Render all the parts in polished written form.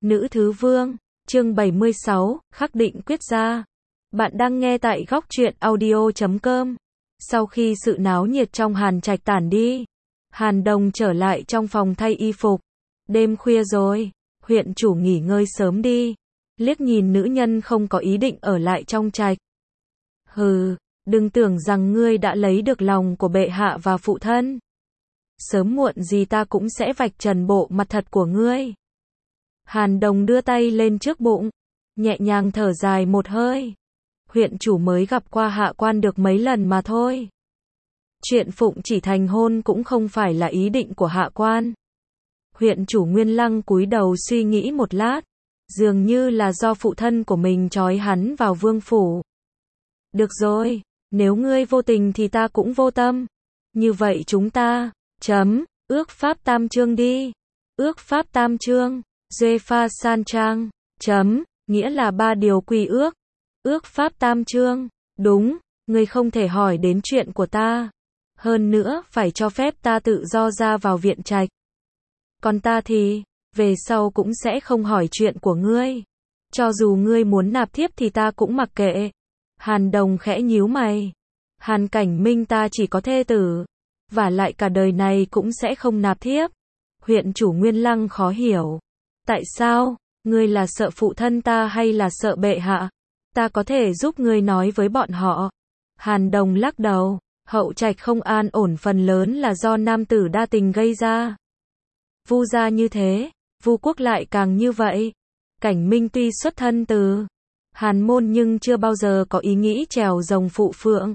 Nữ Thứ Vương, chương 76, khắc định quyết gia. Bạn đang nghe tại góc truyện audio.com. Sau khi sự náo nhiệt trong Hàn Trạch tản đi, Hàn Đồng trở lại trong phòng thay y phục. Đêm khuya rồi, huyện chủ nghỉ ngơi sớm đi. Liếc nhìn nữ nhân không có ý định ở lại trong trạch. Hừ, đừng tưởng rằng ngươi đã lấy được lòng của bệ hạ và phụ thân. Sớm muộn gì ta cũng sẽ vạch trần bộ mặt thật của ngươi. Hàn Đồng đưa tay lên trước bụng, nhẹ nhàng thở dài một hơi. Huyện chủ mới gặp qua hạ quan được mấy lần mà thôi. Chuyện phụng chỉ thành hôn cũng không phải là ý định của hạ quan. Huyện chủ Nguyên Lăng cúi đầu suy nghĩ một lát, dường như là do phụ thân của mình trói hắn vào vương phủ. Được rồi, nếu ngươi vô tình thì ta cũng vô tâm. Như vậy chúng ta, ước pháp tam chương đi. Ước pháp tam chương, Jefa San Trang, nghĩa là 3 điều quy ước. Ước pháp tam chương, đúng, ngươi không thể hỏi đến chuyện của ta. Hơn nữa, phải cho phép ta tự do ra vào viện trạch. Còn ta thì, về sau cũng sẽ không hỏi chuyện của ngươi. Cho dù ngươi muốn nạp thiếp thì ta cũng mặc kệ. Hàn Đồng khẽ nhíu mày. Hàn Cảnh Minh ta chỉ có thê tử, và lại cả đời này cũng sẽ không nạp thiếp. Huyện chủ Nguyên Lăng khó hiểu. Tại sao? Ngươi là sợ phụ thân ta hay là sợ bệ hạ? Ta có thể giúp ngươi nói với bọn họ. Hàn Đồng lắc đầu. Hậu trạch không an ổn phần lớn là do nam tử đa tình gây ra. Vu gia như thế, Vu quốc lại càng như vậy. Cảnh Minh tuy xuất thân từ Hàn môn nhưng chưa bao giờ có ý nghĩ trèo rồng phụ phượng.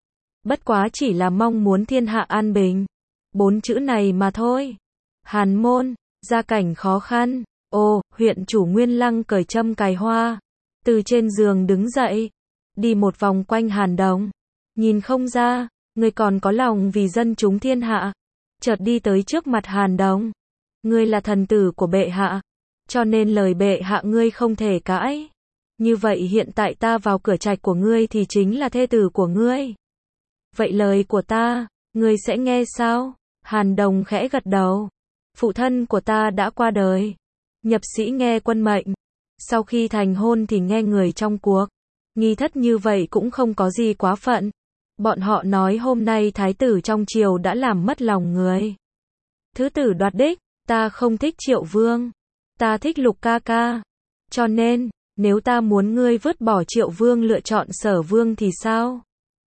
Bất quá chỉ là mong muốn thiên hạ an bình. 4 chữ này mà thôi. Hàn môn, gia cảnh khó khăn. Ồ, huyện chủ Nguyên Lăng cởi trâm cài hoa, từ trên giường đứng dậy, đi một vòng quanh Hàn Đồng. Nhìn không ra, ngươi còn có lòng vì dân chúng thiên hạ. Chợt đi tới trước mặt Hàn Đồng. Ngươi là thần tử của bệ hạ, cho nên lời bệ hạ ngươi không thể cãi. Như vậy hiện tại ta vào cửa trạch của ngươi thì chính là thê tử của ngươi. Vậy lời của ta, ngươi sẽ nghe sao? Hàn Đồng khẽ gật đầu. Phụ thân của ta đã qua đời. Nhập sĩ nghe quân mệnh. Sau khi thành hôn thì nghe người trong cuộc. Nghi thất như vậy cũng không có gì quá phận. Bọn họ nói hôm nay thái tử trong triều đã làm mất lòng người. Thứ tử đoạt đích, ta không thích Triệu Vương. Ta thích Lục ca ca. Cho nên, nếu ta muốn ngươi vứt bỏ Triệu Vương lựa chọn Sở Vương thì sao?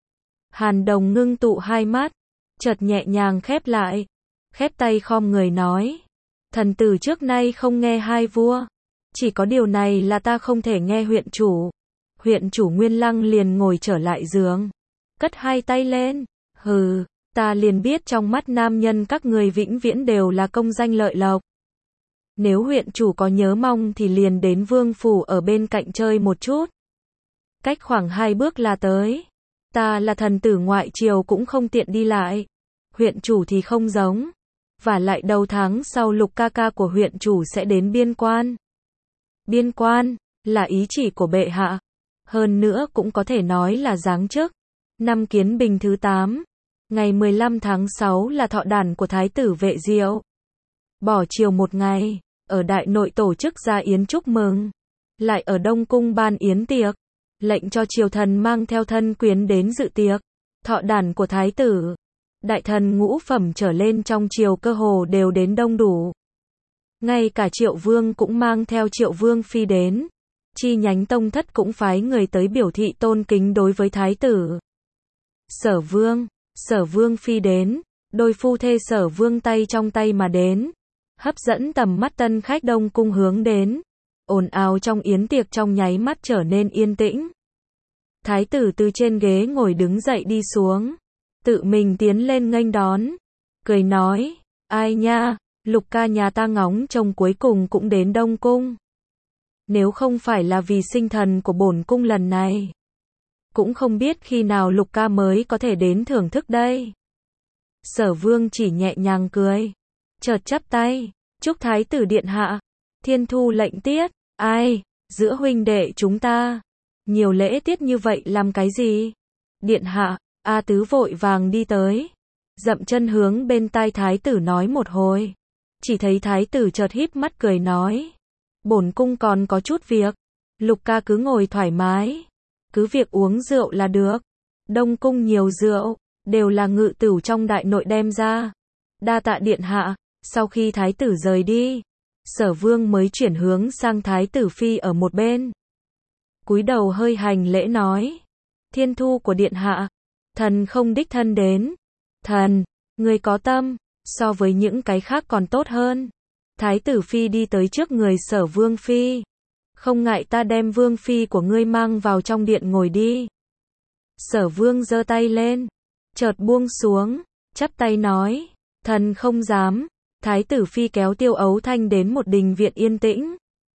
Hàn Đồng ngưng tụ hai mắt, chợt nhẹ nhàng khép lại. Khép tay khom người nói. Thần tử trước nay không nghe hai vua. Chỉ có điều này là ta không thể nghe huyện chủ. Huyện chủ Nguyên Lăng liền ngồi trở lại giường. Cất hai tay lên. Hừ, ta liền biết trong mắt nam nhân các người vĩnh viễn đều là công danh lợi lộc. Nếu huyện chủ có nhớ mong thì liền đến vương phủ ở bên cạnh chơi một chút. Cách khoảng 2 bước là tới. Ta là thần tử ngoại triều cũng không tiện đi lại. Huyện chủ thì không giống. Và lại đầu tháng sau Lục ca ca của huyện chủ sẽ đến biên quan. Biên quan, là ý chỉ của bệ hạ. Hơn nữa cũng có thể nói là giáng chức. Năm Kiến Bình thứ 8. Ngày 15 tháng 6 là thọ đản của Thái tử Vệ Diệu. Bỏ chiều một ngày, ở Đại Nội tổ chức gia yến chúc mừng. Lại ở Đông Cung ban yến tiệc. Lệnh cho triều thần mang theo thân quyến đến dự tiệc. Thọ đản của Thái tử. Đại thần ngũ phẩm trở lên trong triều cơ hồ đều đến đông đủ. Ngay cả Triệu Vương cũng mang theo Triệu Vương phi đến. Chi nhánh tông thất cũng phái người tới biểu thị tôn kính đối với Thái tử. Sở Vương phi đến. Đôi phu thê Sở Vương tay trong tay mà đến. Hấp dẫn tầm mắt tân khách Đông Cung hướng đến. Ồn ào trong yến tiệc trong nháy mắt trở nên yên tĩnh. Thái tử từ trên ghế ngồi đứng dậy đi xuống. Tự mình tiến lên nghênh đón. Cười nói, ai nha, Lục ca nhà ta ngóng trông cuối cùng cũng đến Đông Cung. Nếu không phải là vì sinh thần của bổn cung lần này, cũng không biết khi nào Lục ca mới có thể đến thưởng thức đây. Sở Vương chỉ nhẹ nhàng cười. Chợt chắp tay, chúc thái tử điện hạ. Thiên thu lệnh tiết, ai, giữa huynh đệ chúng ta. Nhiều lễ tiết như vậy làm cái gì? Điện hạ. A Tứ vội vàng đi tới, dậm chân hướng bên tai thái tử nói một hồi. Chỉ thấy thái tử chợt híp mắt cười nói, bổn cung còn có chút việc. Lục ca cứ ngồi thoải mái, cứ việc uống rượu là được. Đông cung nhiều rượu, đều là ngự tửu trong đại nội đem ra. Đa tạ điện hạ. Sau khi thái tử rời đi, Sở Vương mới chuyển hướng sang thái tử phi ở một bên. Cúi đầu hơi hành lễ nói: Thiên thu của điện hạ, thần không đích thân đến. Thần, người có tâm, so với những cái khác còn tốt hơn. Thái tử phi đi tới trước người Sở Vương phi. Không ngại ta đem vương phi của ngươi mang vào trong điện ngồi đi. Sở Vương giơ tay lên, chợt buông xuống, chắp tay nói: Thần không dám. Thái tử phi kéo Tiêu Ấu Thanh đến một đình viện yên tĩnh.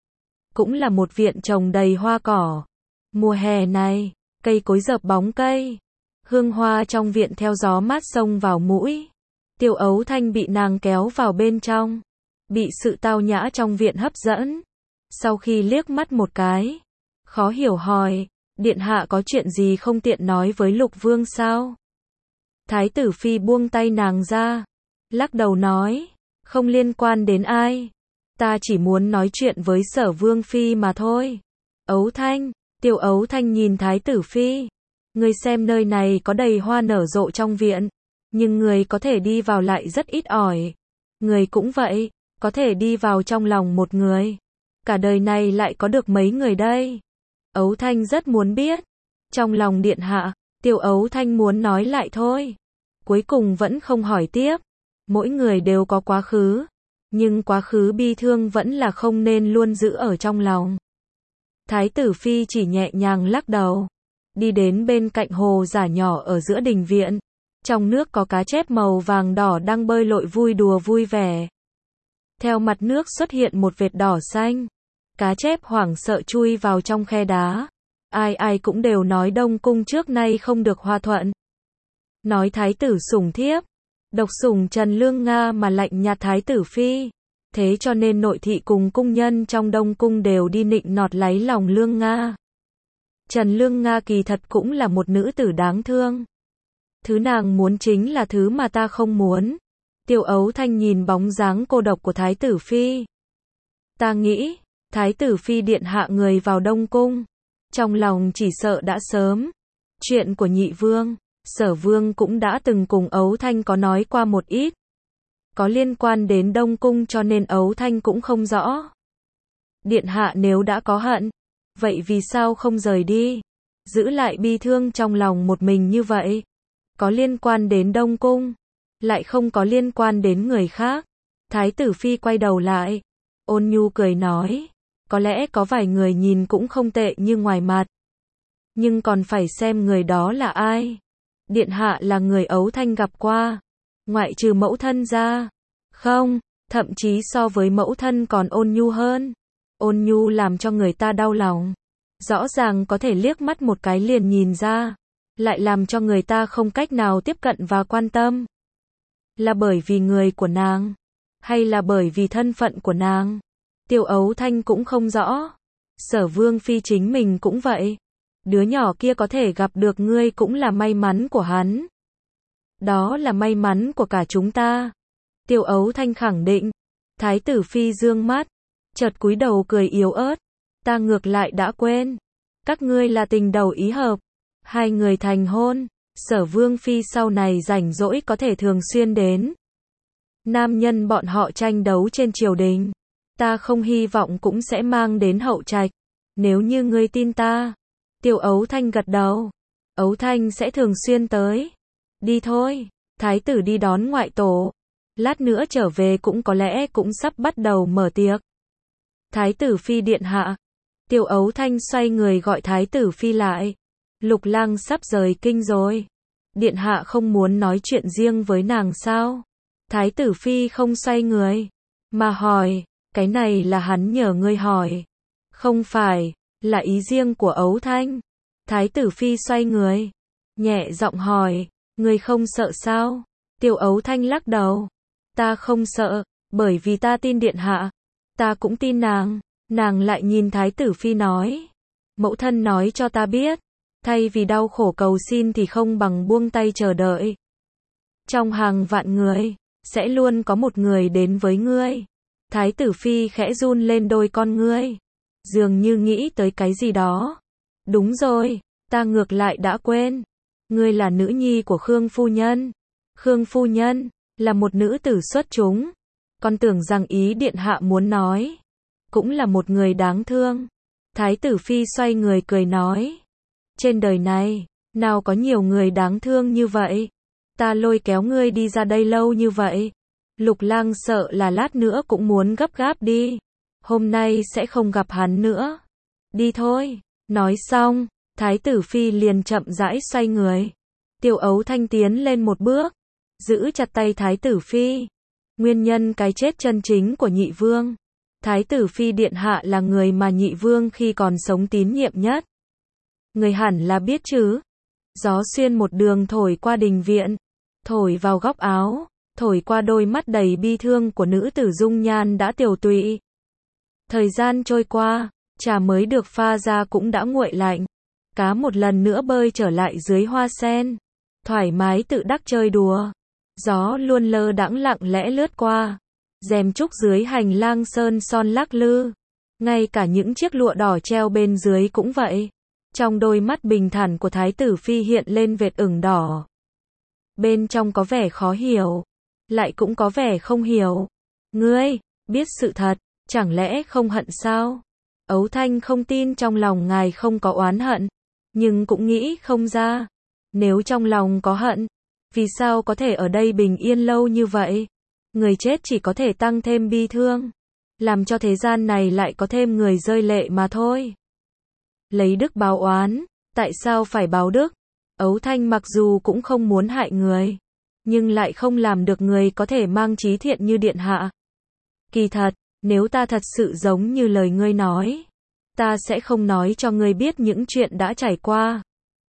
Cũng là một viện trồng đầy hoa cỏ. Mùa hè này, cây cối rợp bóng cây, hương hoa trong viện theo gió mát xông vào mũi. Tiêu Ấu Thanh bị nàng kéo vào bên trong, bị sự tao nhã trong viện hấp dẫn. Sau khi liếc mắt một cái, khó hiểu hỏi: Điện hạ có chuyện gì không tiện nói với Lục Vương sao? Thái tử phi buông tay nàng ra, lắc đầu nói: Không liên quan đến ai. Ta chỉ muốn nói chuyện với Sở Vương phi mà thôi. Ấu Thanh, Tiêu Ấu Thanh nhìn thái tử phi. Ngươi xem nơi này có đầy hoa nở rộ trong viện, nhưng người có thể đi vào lại rất ít ỏi. Người cũng vậy, có thể đi vào trong lòng một người. Cả đời này lại có được mấy người đây? Ấu Thanh rất muốn biết. Trong lòng điện hạ, Tiêu Ấu Thanh muốn nói lại thôi. Cuối cùng vẫn không hỏi tiếp. Mỗi người đều có quá khứ, nhưng quá khứ bi thương vẫn là không nên luôn giữ ở trong lòng. Thái tử phi chỉ nhẹ nhàng lắc đầu, đi đến bên cạnh hồ giả nhỏ ở giữa đình viện. Trong nước có cá chép màu vàng đỏ đang bơi lội vui đùa vui vẻ. Theo mặt nước xuất hiện một vệt đỏ xanh. Cá chép hoảng sợ chui vào trong khe đá. Ai ai cũng đều nói Đông cung trước nay không được hòa thuận. Nói thái tử sủng thiếp, độc sủng Trần Lương Nga mà lạnh nhạt thái tử phi. Thế cho nên nội thị cùng cung nhân trong Đông cung đều đi nịnh nọt lấy lòng Lương Nga. Trần Lương Nga kỳ thật cũng là một nữ tử đáng thương. Thứ nàng muốn chính là thứ mà ta không muốn. Tiêu Ấu Thanh nhìn bóng dáng cô độc của thái tử phi. Ta nghĩ, thái tử phi điện hạ người vào Đông cung, trong lòng chỉ sợ đã sớm. Chuyện của nhị vương, Sở Vương cũng đã từng cùng Ấu Thanh có nói qua một ít. Có liên quan đến Đông cung cho nên Ấu Thanh cũng không rõ. Điện hạ nếu đã có hận, vậy vì sao không rời đi? Giữ lại bi thương trong lòng một mình như vậy. Có liên quan đến Đông cung, lại không có liên quan đến người khác. Thái tử phi quay đầu lại, ôn nhu cười nói: Có lẽ có vài người nhìn cũng không tệ như ngoài mặt, nhưng còn phải xem người đó là ai. Điện hạ là người Ấu Thanh gặp qua, ngoại trừ mẫu thân ra. Không, thậm chí so với mẫu thân còn ôn nhu hơn. Ôn nhu làm cho người ta đau lòng. Rõ ràng có thể liếc mắt một cái liền nhìn ra, lại làm cho người ta không cách nào tiếp cận và quan tâm. Là bởi vì người của nàng, hay là bởi vì thân phận của nàng? Tiêu Ấu Thanh cũng không rõ. Sở Vương phi chính mình cũng vậy. Đứa nhỏ kia có thể gặp được ngươi cũng là may mắn của hắn. Đó là may mắn của cả chúng ta. Tiêu Ấu Thanh khẳng định. Thái tử phi dương mắt, chợt cúi đầu cười yếu ớt. Ta ngược lại đã quên. Các ngươi là tình đầu ý hợp. Hai người thành hôn. Sở Vương phi sau này rảnh rỗi có thể thường xuyên đến. Nam nhân bọn họ tranh đấu trên triều đình. Ta không hy vọng cũng sẽ mang đến hậu trạch. Nếu như ngươi tin ta. Tiêu Ấu Thanh gật đầu. Ấu Thanh sẽ thường xuyên tới. Đi thôi. Thái tử đi đón ngoại tổ. Lát nữa trở về cũng có lẽ cũng sắp bắt đầu mở tiệc. Thái tử phi điện hạ. Tiêu Ấu Thanh xoay người gọi thái tử phi lại. Lục lang sắp rời kinh rồi. Điện hạ không muốn nói chuyện riêng với nàng sao? Thái tử phi không xoay người, mà hỏi, cái này là hắn nhờ ngươi hỏi. Không phải, là ý riêng của Ấu Thanh. Thái tử phi xoay người, nhẹ giọng hỏi, ngươi không sợ sao? Tiêu Ấu Thanh lắc đầu. Ta không sợ, bởi vì ta tin điện hạ. Ta cũng tin nàng. Nàng lại nhìn thái tử phi nói. Mẫu thân nói cho ta biết. Thay vì đau khổ cầu xin thì không bằng buông tay chờ đợi. Trong hàng vạn người, sẽ luôn có một người đến với ngươi. Thái tử phi khẽ run lên đôi con ngươi, dường như nghĩ tới cái gì đó. Đúng rồi, ta ngược lại đã quên. Ngươi là nữ nhi của Khương phu nhân. Khương phu nhân là một nữ tử xuất chúng. Con tưởng rằng ý điện hạ muốn nói, cũng là một người đáng thương. Thái tử phi xoay người cười nói, trên đời này, nào có nhiều người đáng thương như vậy. Ta lôi kéo ngươi đi ra đây lâu như vậy. Lục Lang sợ là lát nữa cũng muốn gấp gáp đi. Hôm nay sẽ không gặp hắn nữa. Đi thôi. Nói xong, Thái tử phi liền chậm rãi xoay người. Tiêu Ấu Thanh tiến lên một bước, giữ chặt tay Thái tử phi. Nguyên nhân cái chết chân chính của nhị vương. Thái tử phi điện hạ là người mà nhị vương khi còn sống tín nhiệm nhất. Người hẳn là biết chứ. Gió xuyên một đường thổi qua đình viện, thổi vào góc áo, thổi qua đôi mắt đầy bi thương của nữ tử dung nhan đã tiều tụy. Thời gian trôi qua, trà mới được pha ra cũng đã nguội lạnh. Cá một lần nữa bơi trở lại dưới hoa sen, thoải mái tự đắc chơi đùa. Gió luôn lơ đãng lặng lẽ lướt qua, rèm trúc dưới hành lang sơn son lắc lư. Ngay cả những chiếc lụa đỏ treo bên dưới cũng vậy. Trong đôi mắt bình thản của Thái tử phi hiện lên vệt ửng đỏ. Bên trong có vẻ khó hiểu, lại cũng có vẻ không hiểu. Ngươi, biết sự thật, chẳng lẽ không hận sao? Ấu Thanh không tin trong lòng ngài không có oán hận, nhưng cũng nghĩ không ra. Nếu trong lòng có hận, vì sao có thể ở đây bình yên lâu như vậy? Người chết chỉ có thể tăng thêm bi thương, làm cho thế gian này lại có thêm người rơi lệ mà thôi. Lấy đức báo oán, tại sao phải báo đức? Ấu Thanh mặc dù cũng không muốn hại người, nhưng lại không làm được người có thể mang chí thiện như điện hạ. Kỳ thật, nếu ta thật sự giống như lời ngươi nói, ta sẽ không nói cho ngươi biết những chuyện đã trải qua.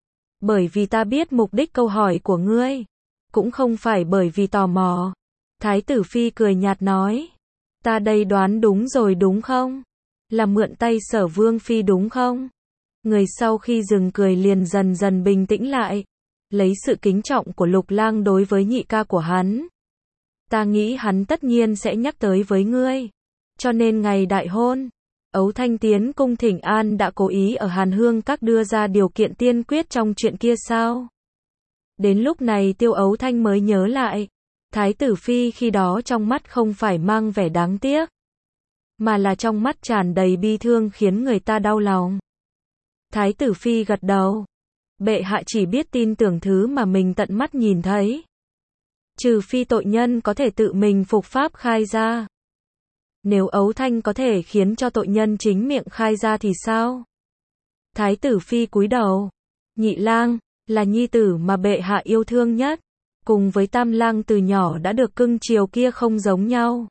Bởi vì ta biết mục đích câu hỏi của ngươi, cũng không phải bởi vì tò mò. Thái tử phi cười nhạt nói, ta đây đoán đúng rồi đúng không? Là mượn tay Sở Vương phi đúng không? Người sau khi dừng cười liền dần dần bình tĩnh lại, lấy sự kính trọng của Lục Lang đối với nhị ca của hắn. Ta nghĩ hắn tất nhiên sẽ nhắc tới với ngươi, cho nên ngày đại hôn, Ấu Thanh tiến cung thỉnh an đã cố ý ở Hàn Hương Các đưa ra điều kiện tiên quyết trong chuyện kia sao? Đến lúc này Tiêu Ấu Thanh mới nhớ lại, Thái tử phi khi đó trong mắt không phải mang vẻ đáng tiếc, mà là trong mắt tràn đầy bi thương khiến người ta đau lòng. Thái tử phi gật đầu. Bệ hạ chỉ biết tin tưởng thứ mà mình tận mắt nhìn thấy. Trừ phi tội nhân có thể tự mình phục pháp khai ra. Nếu Ấu Thanh có thể khiến cho tội nhân chính miệng khai ra thì sao? Thái tử phi cúi đầu. Nhị lang, là nhi tử mà bệ hạ yêu thương nhất. Cùng với Tam lang từ nhỏ đã được cưng chiều kia không giống nhau.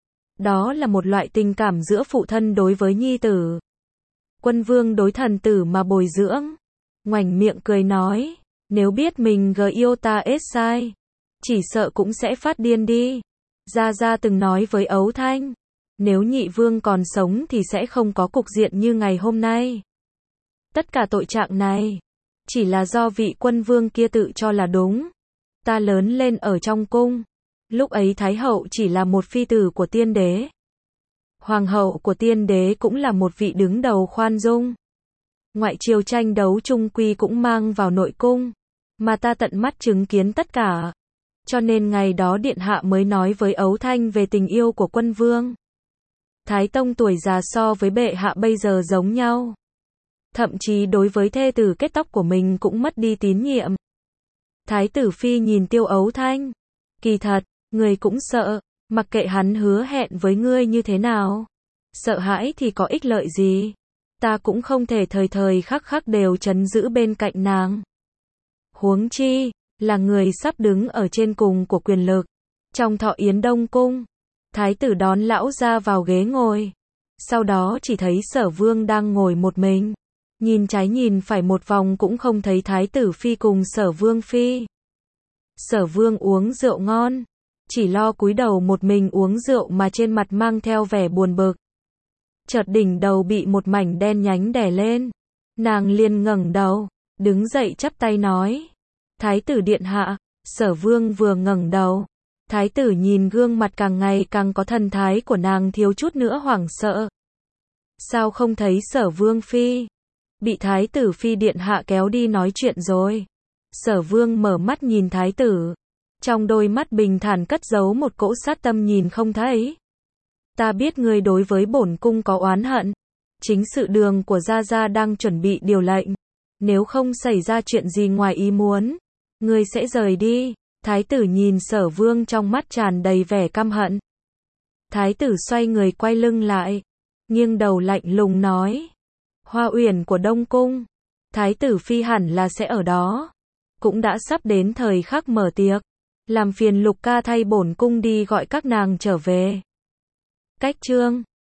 Đó là một loại tình cảm giữa phụ thân đối với nhi tử. Quân vương đối thần tử mà bồi dưỡng. Ngoảnh miệng cười nói, nếu biết mình yêu ta ết sai, chỉ sợ cũng sẽ phát điên đi. Gia Gia từng nói với Ấu Thanh, nếu nhị vương còn sống thì sẽ không có cục diện như ngày hôm nay. Tất cả tội trạng này, chỉ là do vị quân vương kia tự cho là đúng. Ta lớn lên ở trong cung, lúc ấy Thái hậu chỉ là một phi tử của tiên đế. Hoàng hậu của tiên đế cũng là một vị đứng đầu khoan dung. Ngoại triều tranh đấu chung quy cũng mang vào nội cung, mà ta tận mắt chứng kiến tất cả. Cho nên ngày đó điện hạ mới nói với Ấu Thanh về tình yêu của quân vương. Thái tông tuổi già so với bệ hạ bây giờ giống nhau. Thậm chí đối với thê tử kết tóc của mình cũng mất đi tín nhiệm. Thái tử phi nhìn Tiêu Ấu Thanh. Kỳ thật, người cũng sợ, mặc kệ hắn hứa hẹn với ngươi như thế nào. Sợ hãi thì có ích lợi gì? Ta cũng không thể thời thời khắc khắc đều trấn giữ bên cạnh nàng. Huống chi, là người sắp đứng ở trên cùng của quyền lực. Trong thọ yến Đông Cung, thái tử đón lão ra vào ghế ngồi. Sau đó chỉ thấy Sở Vương đang ngồi một mình. Nhìn trái nhìn phải một vòng cũng không thấy thái tử phi cùng Sở Vương phi. Sở Vương uống rượu ngon, chỉ lo cúi đầu một mình uống rượu mà trên mặt mang theo vẻ buồn bực. Chợt đỉnh đầu bị một mảnh đen nhánh đè lên. Nàng liền ngẩng đầu, đứng dậy chắp tay nói. Thái tử điện hạ. Sở Vương vừa ngẩng đầu, Thái tử nhìn gương mặt càng ngày càng có thần thái của nàng thiếu chút nữa hoảng sợ. Sao không thấy Sở Vương Phi? Bị Thái tử Phi điện hạ kéo đi nói chuyện rồi. Sở Vương mở mắt nhìn Thái tử. Trong đôi mắt bình thản cất giấu một cỗ sát tâm nhìn không thấy. Ta biết ngươi đối với bổn cung có oán hận. Chính sự đường của Gia Gia đang chuẩn bị điều lệnh. Nếu không xảy ra chuyện gì ngoài ý muốn, ngươi sẽ rời đi. Thái tử nhìn Sở Vương trong mắt tràn đầy vẻ căm hận. Thái tử xoay người quay lưng lại, nghiêng đầu lạnh lùng nói. Hoa uyển của Đông Cung, Thái tử Phi hẳn là sẽ ở đó. Cũng đã sắp đến thời khắc mở tiệc. Làm phiền Lục ca thay bổn cung đi gọi các nàng trở về. Cách chương